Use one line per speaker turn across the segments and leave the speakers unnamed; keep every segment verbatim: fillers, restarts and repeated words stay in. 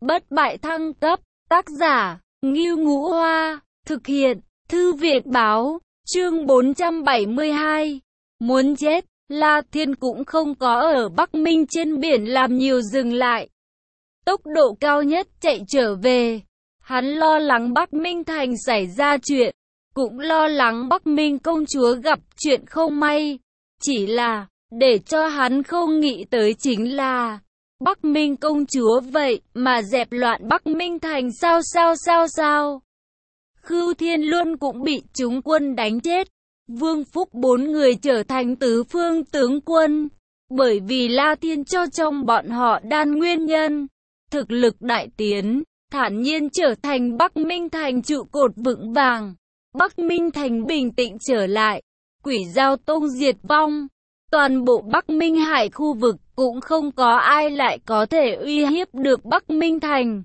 Bất bại thăng cấp, tác giả, Ngưu Ngũ Hoa, thực hiện, Thư viện Báo, chương bốn trăm bảy mươi hai. Muốn chết, La Thiên cũng không có ở Bắc Minh trên biển làm nhiều dừng lại. Tốc độ cao nhất chạy trở về. Hắn lo lắng Bắc Minh Thành xảy ra chuyện, cũng lo lắng Bắc Minh công chúa gặp chuyện không may. Chỉ là, để cho hắn không nghĩ tới chính là, Bắc Minh công chúa vậy mà dẹp loạn Bắc Minh Thành sao sao sao sao. Khưu Thiên Luân cũng bị chúng quân đánh chết. Vương Phúc bốn người trở thành tứ phương tướng quân. Bởi vì La Thiên cho trong bọn họ đan nguyên nhân. Thực lực đại tiến, thản nhiên trở thành Bắc Minh Thành trụ cột vững vàng. Bắc Minh Thành bình tĩnh trở lại. Quỷ Giao Tông diệt vong. Toàn bộ Bắc Minh Hải khu vực cũng không có ai lại có thể uy hiếp được Bắc Minh Thành.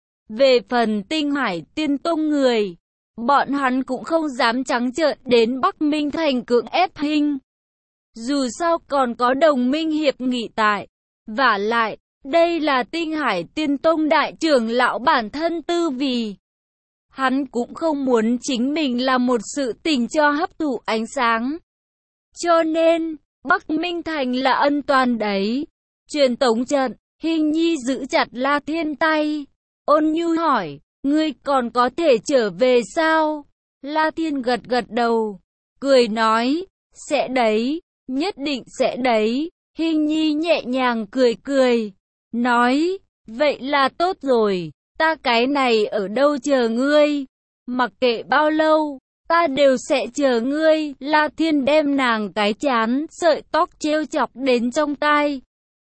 Về phần Tinh Hải Tiên Tông người, bọn hắn cũng không dám trắng trợn đến Bắc Minh Thành cưỡng ép hình. Dù sao còn có đồng minh hiệp nghị tại. Vả lại, đây là Tinh Hải Tiên Tông đại trưởng lão bản thân Tư Vì. Hắn cũng không muốn chính mình là một sự tình cho hấp thụ ánh sáng. Cho nên, Bắc Minh Thành là ân toàn đấy. Truyền tống trận, Hình Nhi giữ chặt La Thiên tay. Ôn nhu hỏi, ngươi còn có thể trở về sao? La Thiên gật gật đầu, cười nói, sẽ đấy, nhất định sẽ đấy. Hình Nhi nhẹ nhàng cười cười, nói, vậy là tốt rồi, ta cái này ở đâu chờ ngươi, mặc kệ bao lâu, ta đều sẽ chờ ngươi. La Thiên đem nàng cái chán, sợi tóc trêu chọc đến trong tai,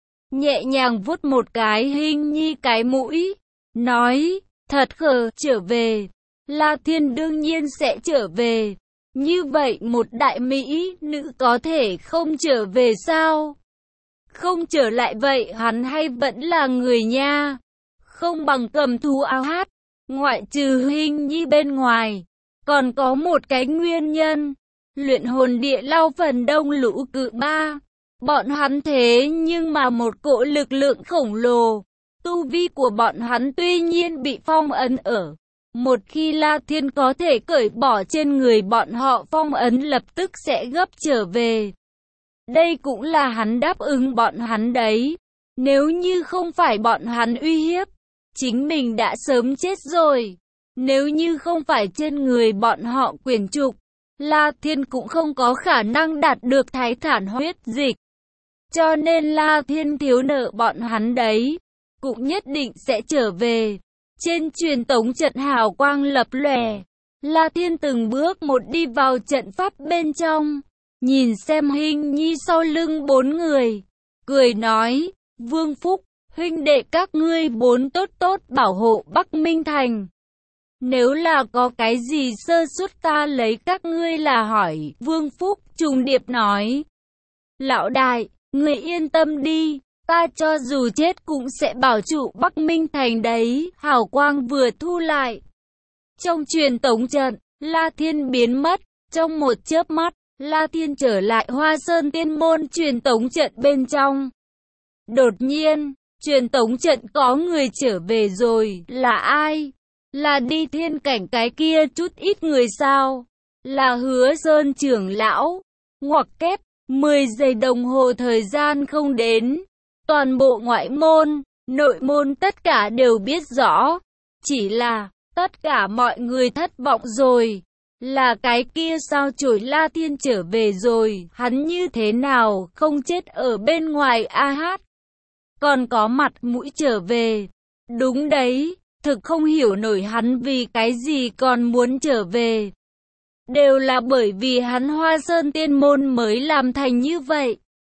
nhẹ nhàng vuốt một cái Hình Nhi cái mũi, nói, thật khờ, trở về. La Thiên đương nhiên sẽ trở về. Như vậy một đại mỹ nữ có thể không trở về sao? Không trở lại vậy hắn hay vẫn là người nha. Không bằng cầm thú áo hát. Ngoại trừ Hình Nhi bên ngoài, còn có một cái nguyên nhân. Luyện hồn địa lao phần đông lũ cự ba. Bọn hắn thế nhưng mà một cỗ lực lượng khổng lồ. Tu vi của bọn hắn tuy nhiên bị phong ấn ở. Một khi La Thiên có thể cởi bỏ trên người bọn họ phong ấn lập tức sẽ gấp trở về. Đây cũng là hắn đáp ứng bọn hắn đấy. Nếu như không phải bọn hắn uy hiếp, chính mình đã sớm chết rồi. Nếu như không phải trên người bọn họ quyền trục, La Thiên cũng không có khả năng đạt được thái thản huyết dịch. Cho nên La Thiên thiếu nợ bọn hắn đấy. Cũng nhất định sẽ trở về. Trên truyền tống trận hào quang lập lòe. La Thiên từng bước một đi vào trận pháp bên trong. Nhìn xem Hình Nhi sau lưng bốn người. Cười nói, Vương Phúc, huynh đệ các ngươi bốn tốt tốt bảo hộ Bắc Minh Thành. Nếu là có cái gì sơ suất ta lấy các ngươi là hỏi. Vương Phúc trùng điệp nói, lão đại, người yên tâm đi. Ta cho dù chết cũng sẽ bảo trụ Bắc Minh Thành đấy. Hào quang vừa thu lại. Trong truyền tống trận, La Thiên biến mất. Trong một chớp mắt, La Thiên trở lại Hoa Sơn Tiên Môn truyền tống trận bên trong. Đột nhiên, truyền tống trận có người trở về rồi. Là ai? Là đi thiên cảnh cái kia chút ít người sao? Là Hứa Sơn trưởng lão. Ngoặc kép, mười giây đồng hồ thời gian không đến. Toàn bộ ngoại môn, nội môn tất cả đều biết rõ. Chỉ là, tất cả mọi người thất vọng rồi. Là cái kia sao chổi La Thiên trở về rồi, hắn như thế nào không chết ở bên ngoài a hát. Còn có mặt mũi trở về. Đúng đấy, thực không hiểu nổi hắn vì cái gì còn muốn trở về. Đều là bởi vì hắn Hoa Sơn Tiên Môn mới làm thành như vậy.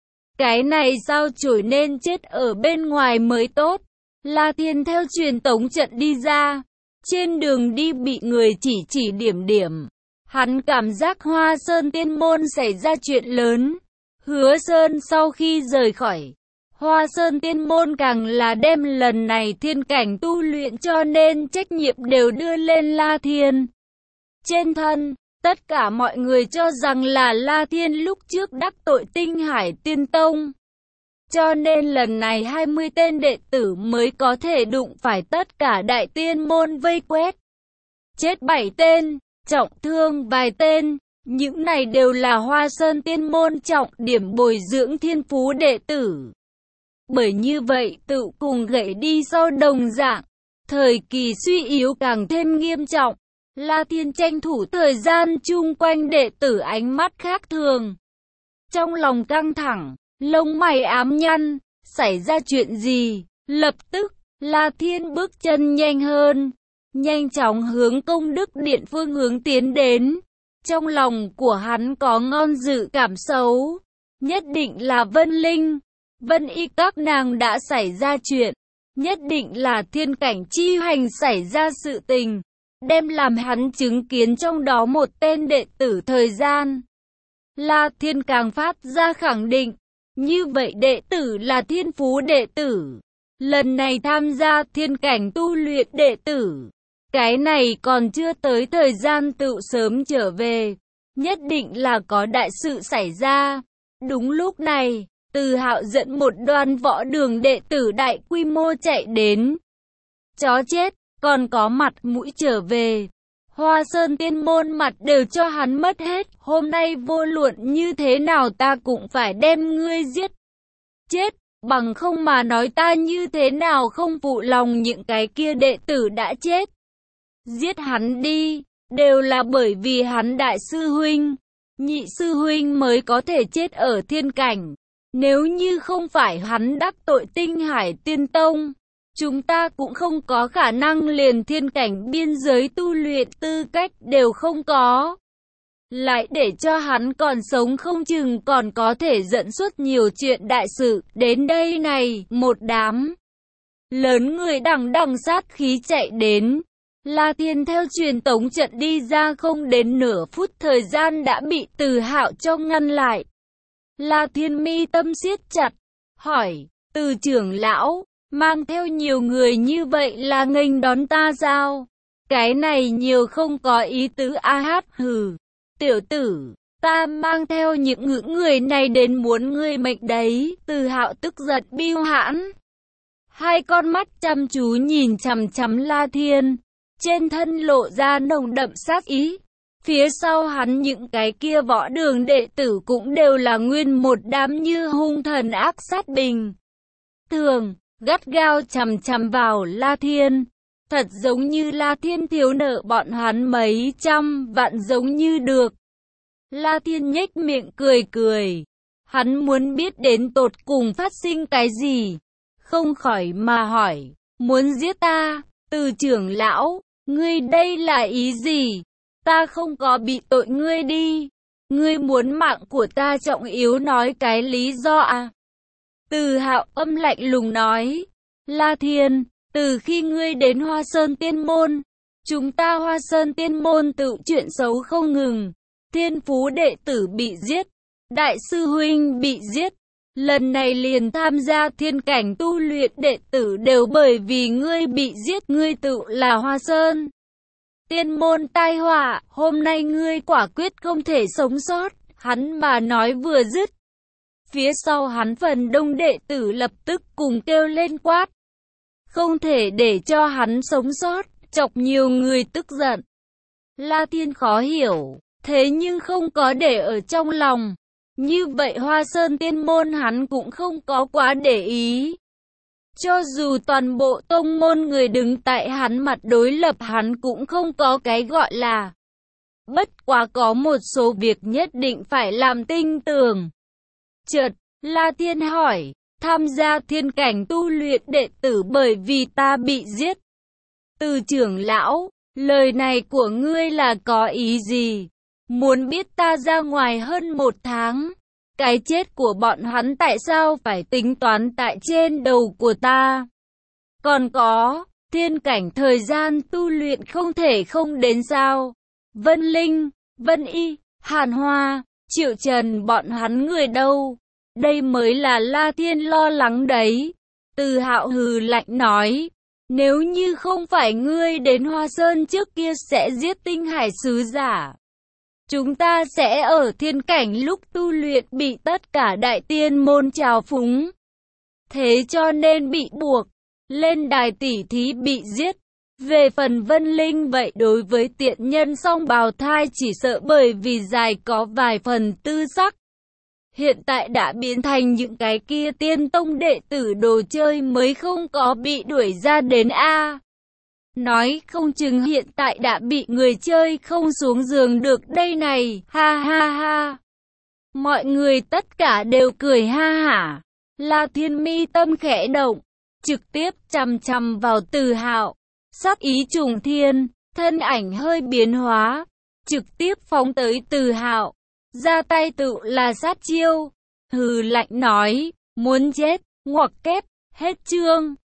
Cái này sao chổi nên chết ở bên ngoài mới tốt. La Thiên theo truyền tống trận đi ra. Trên đường đi bị người chỉ chỉ điểm điểm. Hắn cảm giác Hoa Sơn Tiên Môn xảy ra chuyện lớn. Hứa Sơn sau khi rời khỏi Hoa Sơn Tiên Môn càng là đem lần này thiên cảnh tu luyện cho nên trách nhiệm đều đưa lên La Thiên. Trên thân, tất cả mọi người cho rằng là La Thiên lúc trước đắc tội Tinh Hải Tiên Tông. Cho nên lần này hai mươi tên đệ tử mới có thể đụng phải tất cả đại tiên môn vây quét. Chết bảy tên, trọng thương vài tên, những này đều là Hoa Sơn Tiên môn trọng điểm bồi dưỡng thiên phú đệ tử. Bởi như vậy tự cùng gãy đi sau đồng dạng, thời kỳ suy yếu càng thêm nghiêm trọng. La Thiên tranh thủ thời gian chung quanh đệ tử ánh mắt khác thường. Trong lòng căng thẳng, lông mày ám nhăn, xảy ra chuyện gì? Lập tức, La Thiên bước chân nhanh hơn, nhanh chóng hướng Công Đức Điện phương hướng tiến đến. Trong lòng của hắn có ngon dự cảm xấu, nhất định là Vân Linh, Vân Y các nàng đã xảy ra chuyện, nhất định là thiên cảnh chi hành xảy ra sự tình, đem làm hắn chứng kiến trong đó một tên đệ tử thời gian. La Thiên càng phát ra khẳng định, như vậy đệ tử là thiên phú đệ tử, lần này tham gia thiên cảnh tu luyện đệ tử. Cái này còn chưa tới thời gian tự sớm trở về, nhất định là có đại sự xảy ra. Đúng lúc này, Từ Hạo dẫn một đoàn võ đường đệ tử đại quy mô chạy đến. Chó chết, còn có mặt mũi trở về. Hoa Sơn Tiên môn mặt đều cho hắn mất hết, hôm nay vô luận như thế nào ta cũng phải đem ngươi giết. Chết, bằng không mà nói ta như thế nào không phụ lòng những cái kia đệ tử đã chết. Giết hắn đi, đều là bởi vì hắn đại sư huynh, nhị sư huynh mới có thể chết ở thiên cảnh. Nếu như không phải hắn đắc tội Tinh Hải Tiên Tông, chúng ta cũng không có khả năng liền thiên cảnh biên giới tu luyện tư cách đều không có. Lại để cho hắn còn sống không chừng còn có thể dẫn xuất nhiều chuyện đại sự. Đến đây này, một đám lớn người đằng đằng sát khí chạy đến. La Thiên theo truyền tống trận đi ra không đến nửa phút thời gian đã bị Từ Hạo cho ngăn lại. La Thiên mi tâm siết chặt, hỏi, Từ trưởng lão, mang theo nhiều người như vậy là nghênh đón ta sao? Cái này nhiều không có ý tứ a hát hừ. Tiểu tử, ta mang theo những ngưỡng người này đến muốn ngươi mệnh đấy. Từ Hạo tức giận biêu hãn. Hai con mắt chăm chú nhìn chằm chằm La Thiên. Trên thân lộ ra nồng đậm sát ý. Phía sau hắn những cái kia võ đường đệ tử cũng đều là nguyên một đám như hung thần ác sát bình thường, gắt gao chằm chằm vào La Thiên. Thật giống như La Thiên thiếu nợ bọn hắn mấy trăm vạn giống như được. La Thiên nhếch miệng cười cười. Hắn muốn biết đến tột cùng phát sinh cái gì. Không khỏi mà hỏi, muốn giết ta, Từ trưởng lão, ngươi đây là ý gì? Ta không có bị tội ngươi đi. Ngươi muốn mạng của ta trọng yếu nói cái lý do à? Từ Hạo âm lạnh lùng nói, La Thiên, từ khi ngươi đến Hoa Sơn Tiên môn, chúng ta Hoa Sơn Tiên môn tự chuyện xấu không ngừng. Thiên phú đệ tử bị giết, đại sư huynh bị giết. Lần này liền tham gia thiên cảnh tu luyện đệ tử đều bởi vì ngươi bị giết. Ngươi tự là Hoa Sơn Tiên môn tai họa, hôm nay ngươi quả quyết không thể sống sót. Hắn mà nói vừa dứt, phía sau hắn phần đông đệ tử lập tức cùng kêu lên quát. Không thể để cho hắn sống sót, chọc nhiều người tức giận. La Thiên khó hiểu, thế nhưng không có để ở trong lòng. Như vậy Hoa Sơn Tiên môn hắn cũng không có quá để ý. Cho dù toàn bộ tông môn người đứng tại hắn mặt đối lập hắn cũng không có cái gọi là. Bất quá có một số việc nhất định phải làm tinh tường. Chợt, La Thiên hỏi, tham gia thiên cảnh tu luyện đệ tử bởi vì ta bị giết. Từ trưởng lão, lời này của ngươi là có ý gì? Muốn biết ta ra ngoài hơn một tháng, cái chết của bọn hắn tại sao phải tính toán tại trên đầu của ta? Còn có, thiên cảnh thời gian tu luyện không thể không đến sao? Vân Linh, Vân Y, Hàn Hoa, Triệu Trần bọn hắn người đâu? Đây mới là La Thiên lo lắng đấy. Từ Hạo hừ lạnh nói, nếu như không phải ngươi đến Hoa Sơn trước kia sẽ giết Tinh Hải sứ giả, chúng ta sẽ ở thiên cảnh lúc tu luyện bị tất cả đại tiên môn trào phúng. thế cho nên bị buộc lên đài tỉ thí bị giết. Về phần Vân Linh vậy đối với tiện nhân song bào thai chỉ sợ bởi vì dài có vài phần tư sắc. Hiện tại đã biến thành những cái kia tiên tông đệ tử đồ chơi mới không có bị đuổi ra đến A. Nói không chừng hiện tại đã bị người chơi không xuống giường được đây này, ha ha ha. Mọi người tất cả đều cười ha hả. La Thiên mi tâm khẽ động, trực tiếp chằm chằm vào Từ Hạo, sắc ý trùng thiên, thân ảnh hơi biến hóa, trực tiếp phóng tới Từ Hạo, ra tay tự là sát chiêu, hừ lạnh nói, muốn chết, ngoặc kép, hết chương.